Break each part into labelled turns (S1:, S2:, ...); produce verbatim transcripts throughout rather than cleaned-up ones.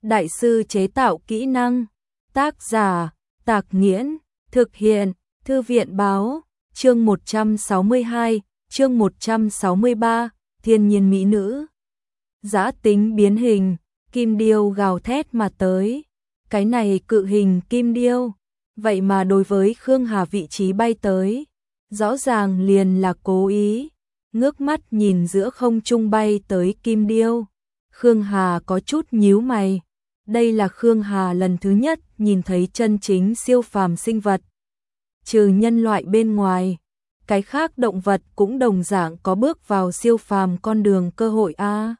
S1: đại sư chế tạo kỹ năng. Tác giả, Tạc Nghiễn, thực hiện, Thư viện Báo, chương một trăm sáu mươi hai, chương một trăm sáu mươi ba, thiên nhiên mỹ nữ. Dã tính biến hình, kim điêu gào thét mà tới. Cái này cự hình kim điêu, vậy mà đối với Khương Hà vị trí bay tới, rõ ràng liền là cố ý. Ngước mắt nhìn giữa không trung bay tới kim điêu, Khương Hà có chút nhíu mày. Đây là Khương Hà lần thứ nhất nhìn thấy chân chính siêu phàm sinh vật. Trừ nhân loại bên ngoài, cái khác động vật cũng đồng dạng có bước vào siêu phàm con đường cơ hội a.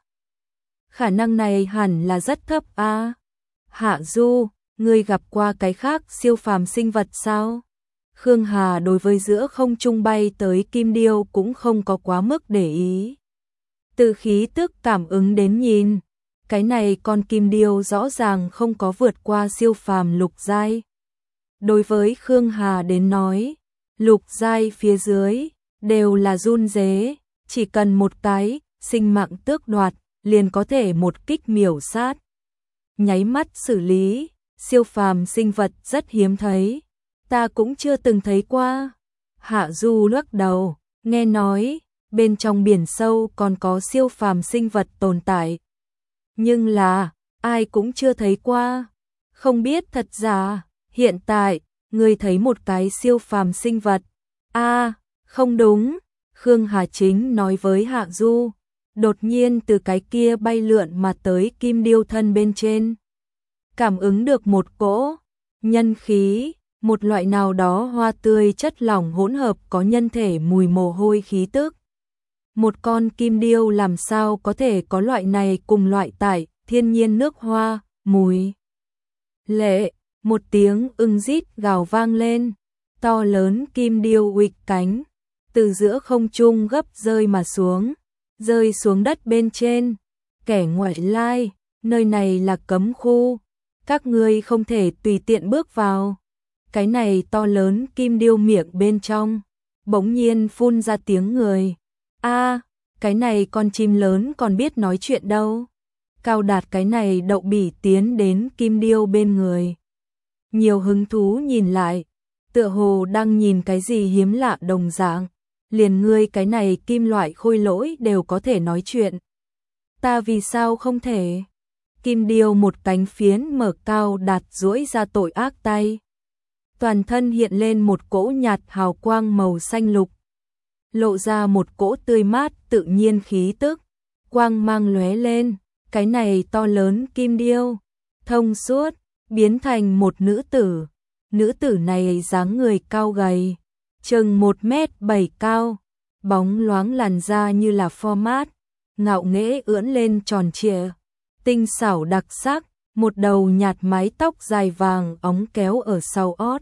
S1: Khả năng này hẳn là rất thấp a. Hạ Du, ngươi gặp qua cái khác siêu phàm sinh vật sao? Khương Hà đối với giữa không trung bay tới kim điêu cũng không có quá mức để ý. Từ khí tức cảm ứng đến nhìn, cái này con kim điêu rõ ràng không có vượt qua siêu phàm lục giai. Đối với Khương Hà đến nói, lục giai phía dưới đều là run rế, chỉ cần một cái sinh mạng tước đoạt liền có thể một kích miểu sát. Nháy mắt xử lý, siêu phàm sinh vật rất hiếm thấy, ta cũng chưa từng thấy qua. Hạ Du lắc đầu, nghe nói bên trong biển sâu còn có siêu phàm sinh vật tồn tại, nhưng là ai cũng chưa thấy qua, không biết thật giả. Hiện tại ngươi thấy một cái siêu phàm sinh vật. A, không đúng, Khương Hà chính nói với Hạ Du, đột nhiên từ cái kia bay lượn mà tới kim điêu thân bên trên, cảm ứng được một cỗ nhân khí, một loại nào đó hoa tươi chất lỏng hỗn hợp có nhân thể mùi mồ hôi khí tức. Một con kim điêu làm sao có thể có loại này cùng loại tại thiên nhiên nước hoa, mùi. Lệ, một tiếng ưng rít gào vang lên, to lớn kim điêu uịch cánh, từ giữa không trung gấp rơi mà xuống, rơi xuống đất bên trên. Kẻ ngoại lai, nơi này là cấm khu, các ngươi không thể tùy tiện bước vào. Cái này to lớn kim điêu miệng bên trong, bỗng nhiên phun ra tiếng người. A, cái này con chim lớn còn biết nói chuyện đâu. Cao Đạt cái này đậu bỉ tiến đến kim điêu bên người, nhiều hứng thú nhìn lại, tựa hồ đang nhìn cái gì hiếm lạ đồng dạng. Liền ngươi cái này kim loại khôi lỗi đều có thể nói chuyện, ta vì sao không thể? Kim điêu một cánh phiến mở Cao Đạt duỗi ra tội ác tay, toàn thân hiện lên một cỗ nhạt hào quang màu xanh lục, lộ ra một cỗ tươi mát tự nhiên khí tức, quang mang lóe lên. Cái này to lớn kim điêu thông suốt biến thành một nữ tử. Nữ tử này dáng người cao gầy, chừng một mét bảy cao, bóng loáng làn da như là format, ngạo nghễ ưỡn lên tròn trịa, tinh xảo đặc sắc, một đầu nhạt mái tóc dài vàng óng kéo ở sau ót,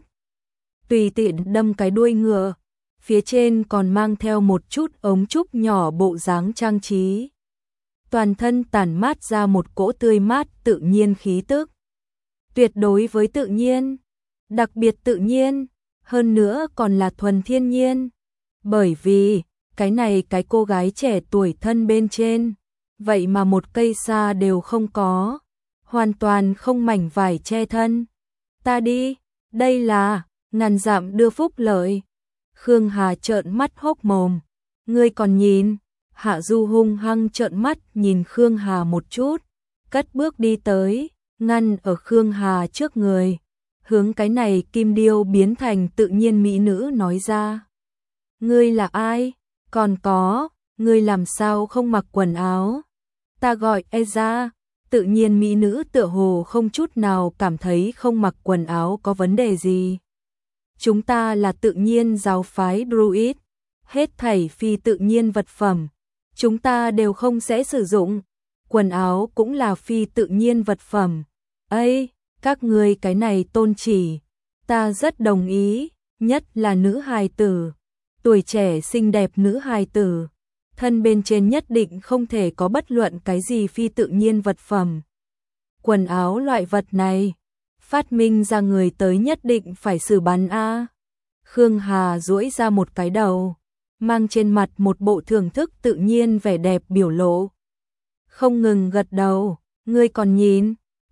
S1: tùy tiện đâm cái đuôi ngựa, phía trên còn mang theo một chút ống trúc nhỏ bộ dáng trang trí. Toàn thân tản mát ra một cỗ tươi mát tự nhiên khí tức, tuyệt đối với tự nhiên, đặc biệt tự nhiên, hơn nữa còn là thuần thiên nhiên. Bởi vì cái này cái cô gái trẻ tuổi thân bên trên, vậy mà một cây sa đều không có, hoàn toàn không mảnh vải che thân. Ta đi, đây là ngàn dặm đưa phúc lợi. Khương Hà trợn mắt hốc mồm, ngươi còn nhìn? Hạ Du hung hăng trợn mắt nhìn Khương Hà một chút, cất bước đi tới, ngăn ở Khương Hà trước người, hướng cái này kim điêu biến thành tự nhiên mỹ nữ nói ra. Ngươi là ai? Còn có, ngươi làm sao không mặc quần áo? Ta gọi Eza. Tự nhiên mỹ nữ tựa hồ không chút nào cảm thấy không mặc quần áo có vấn đề gì. Chúng ta là tự nhiên giáo phái Druid, hết thảy phi tự nhiên vật phẩm chúng ta đều không sẽ sử dụng, quần áo cũng là phi tự nhiên vật phẩm. Ây, các ngươi cái này tôn chỉ, ta rất đồng ý, nhất là nữ hài tử, tuổi trẻ xinh đẹp nữ hài tử, thân bên trên nhất định không thể có bất luận cái gì phi tự nhiên vật phẩm. Quần áo loại vật này, phát minh ra người tới nhất định phải xử bắn a. Khương Hà duỗi ra một cái đầu, mang trên mặt một bộ thưởng thức tự nhiên vẻ đẹp biểu lộ. Không ngừng gật đầu, ngươi còn nhìn?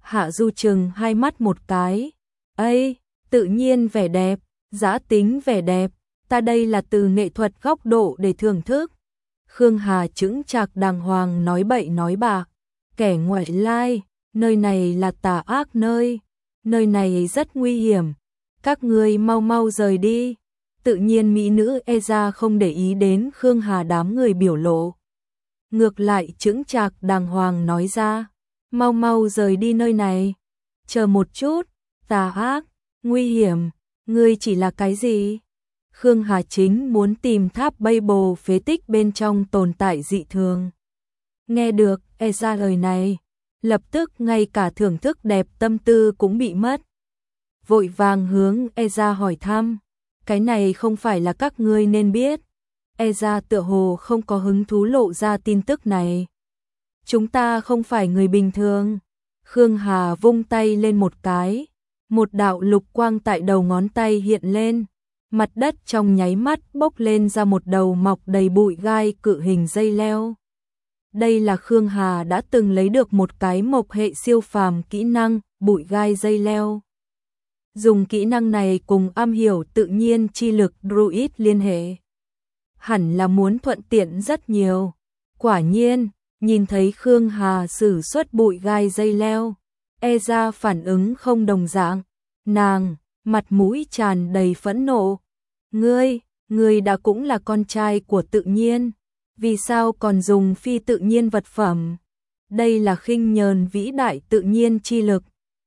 S1: Hạ Du chừng hai mắt một cái. Ây, tự nhiên vẻ đẹp, giã tính vẻ đẹp, ta đây là từ nghệ thuật góc độ để thưởng thức. Khương Hà chững chạc đàng hoàng nói bậy nói bạ. Kẻ ngoại lai, nơi này là tà ác nơi, nơi này rất nguy hiểm. Các ngươi mau mau rời đi. Tự nhiên mỹ nữ Eza không để ý đến Khương Hà đám người biểu lộ. Ngược lại chững chạc đàng hoàng nói ra, mau mau rời đi nơi này. Chờ một chút, tà ác, nguy hiểm, ngươi chỉ là cái gì? Khương Hà chính muốn tìm tháp Babel phế tích bên trong tồn tại dị thường. Nghe được Eza lời này, lập tức ngay cả thưởng thức đẹp tâm tư cũng bị mất. Vội vàng hướng Eza hỏi thăm, cái này không phải là các ngươi nên biết. Eza tựa hồ không có hứng thú lộ ra tin tức này. Chúng ta không phải người bình thường. Khương Hà vung tay lên một cái, một đạo lục quang tại đầu ngón tay hiện lên, mặt đất trong nháy mắt bốc lên ra một đầu mọc đầy bụi gai cự hình dây leo. Đây là Khương Hà đã từng lấy được một cái mộc hệ siêu phàm kỹ năng, bụi gai dây leo. Dùng kỹ năng này cùng am hiểu tự nhiên chi lực Druid liên hệ. Hẳn là muốn thuận tiện rất nhiều. Quả nhiên, nhìn thấy Khương Hà sử xuất bụi gai dây leo, Eza phản ứng không đồng dạng. Nàng, mặt mũi tràn đầy phẫn nộ. Ngươi, ngươi đã cũng là con trai của tự nhiên. Vì sao còn dùng phi tự nhiên vật phẩm? Đây là khinh nhờn vĩ đại tự nhiên chi lực.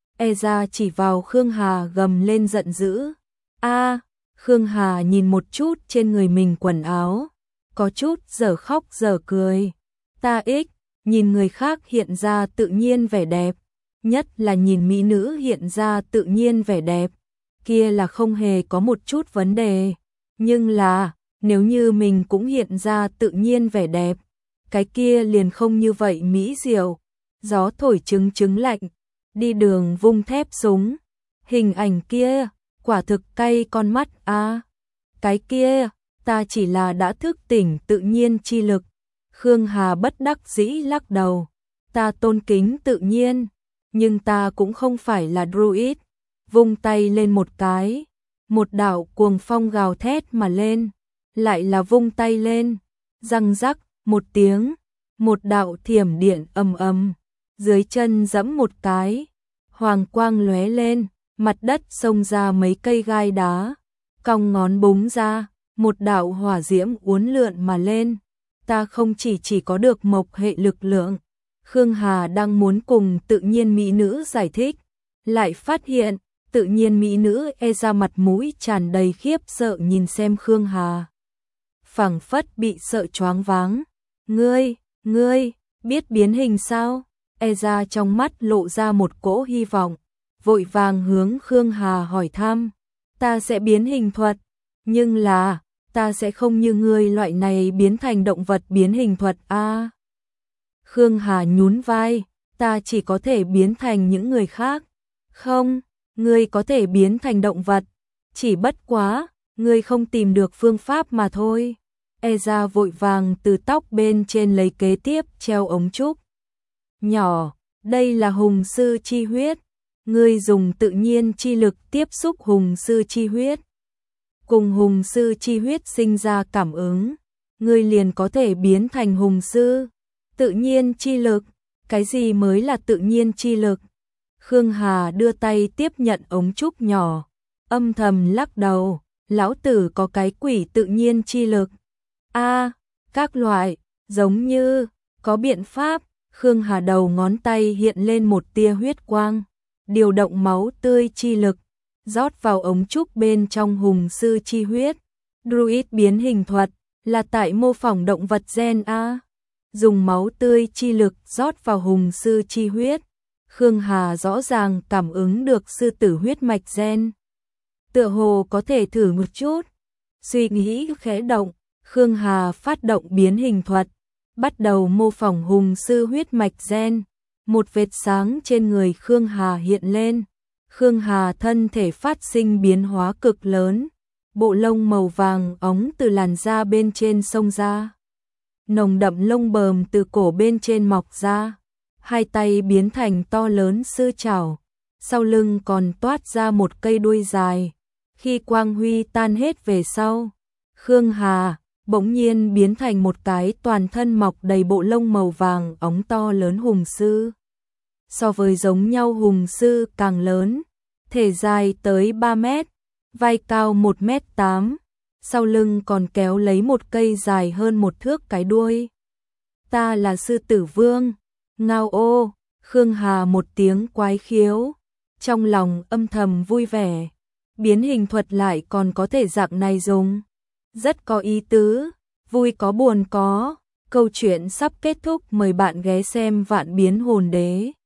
S1: Eza chỉ vào Khương Hà gầm lên giận dữ. A, Khương Hà nhìn một chút trên người mình quần áo, có chút dở khóc dở cười. Ta ích, nhìn người khác hiện ra tự nhiên vẻ đẹp, nhất là nhìn mỹ nữ hiện ra tự nhiên vẻ đẹp, kia là không hề có một chút vấn đề. Nhưng là, nếu như mình cũng hiện ra tự nhiên vẻ đẹp, cái kia liền không như vậy mỹ diệu. Gió thổi trứng trứng lạnh, đi đường vung thép súng. Hình ảnh kia, quả thực cay con mắt a. À, cái kia, ta chỉ là đã thức tỉnh tự nhiên chi lực. Khương Hà bất đắc dĩ lắc đầu. Ta tôn kính tự nhiên, nhưng ta cũng không phải là druid. Vung tay lên một cái, một đạo cuồng phong gào thét mà lên, lại là vung tay lên, răng rắc một tiếng, một đạo thiểm điện ầm ầm, dưới chân giẫm một cái, hoàng quang lóe lên, mặt đất xông ra mấy cây gai đá, cong ngón búng ra, một đạo hỏa diễm uốn lượn mà lên. Ta không chỉ chỉ có được mộc hệ lực lượng. Khương Hà đang muốn cùng tự nhiên mỹ nữ giải thích, lại phát hiện tự nhiên mỹ nữ e ra mặt mũi tràn đầy khiếp sợ nhìn xem Khương Hà. Phảng phất bị sợ choáng váng. Ngươi, ngươi, biết biến hình sao? E ra trong mắt lộ ra một cỗ hy vọng, vội vàng hướng Khương Hà hỏi thăm. Ta sẽ biến hình thuật, nhưng là, ta sẽ không như ngươi loại này biến thành động vật biến hình thuật a. À, Khương Hà nhún vai, ta chỉ có thể biến thành những người khác. Không, ngươi có thể biến thành động vật, chỉ bất quá, ngươi không tìm được phương pháp mà thôi. Eza vội vàng từ tóc bên trên lấy kế tiếp treo ống trúc. Nhỏ, đây là hùng sư chi huyết. Ngươi dùng tự nhiên chi lực tiếp xúc hùng sư chi huyết. Cùng hùng sư chi huyết sinh ra cảm ứng, ngươi liền có thể biến thành hùng sư. Tự nhiên chi lực, cái gì mới là tự nhiên chi lực? Khương Hà đưa tay tiếp nhận ống trúc nhỏ, âm thầm lắc đầu, lão tử có cái quỷ tự nhiên chi lực. A, à, các loại, giống như, có biện pháp. Khương Hà đầu ngón tay hiện lên một tia huyết quang, điều động máu tươi chi lực, rót vào ống trúc bên trong hùng sư chi huyết. Druid biến hình thuật, là tại mô phỏng động vật gen A. Dùng máu tươi chi lực rót vào hùng sư chi huyết. Khương Hà rõ ràng cảm ứng được sư tử huyết mạch gen. Tựa hồ có thể thử một chút. Suy nghĩ khẽ động, Khương Hà phát động biến hình thuật, bắt đầu mô phỏng hùng sư huyết mạch gen. Một vệt sáng trên người Khương Hà hiện lên. Khương Hà thân thể phát sinh biến hóa cực lớn. Bộ lông màu vàng óng từ làn da bên trên xông ra. Nồng đậm lông bờm từ cổ bên trên mọc ra. hai tay biến thành to lớn sư trảo, sau lưng còn toát ra một cây đuôi dài. Khi quang huy tan hết về sau, Khương Hà bỗng nhiên biến thành một cái toàn thân mọc đầy bộ lông màu vàng óng to lớn hùng sư. So với giống nhau hùng sư càng lớn, thể dài tới ba mét, vai cao một mét tám, sau lưng còn kéo lấy một cây dài hơn một thước cái đuôi. Ta là sư tử vương, ngao ô, Khương Hà một tiếng quái khiếu, trong lòng âm thầm vui vẻ, biến hình thuật lại còn có thể dạng này dùng. Rất có ý tứ, vui có buồn có, câu chuyện sắp kết thúc, mời bạn ghé xem Vạn Biến Hồn Đế.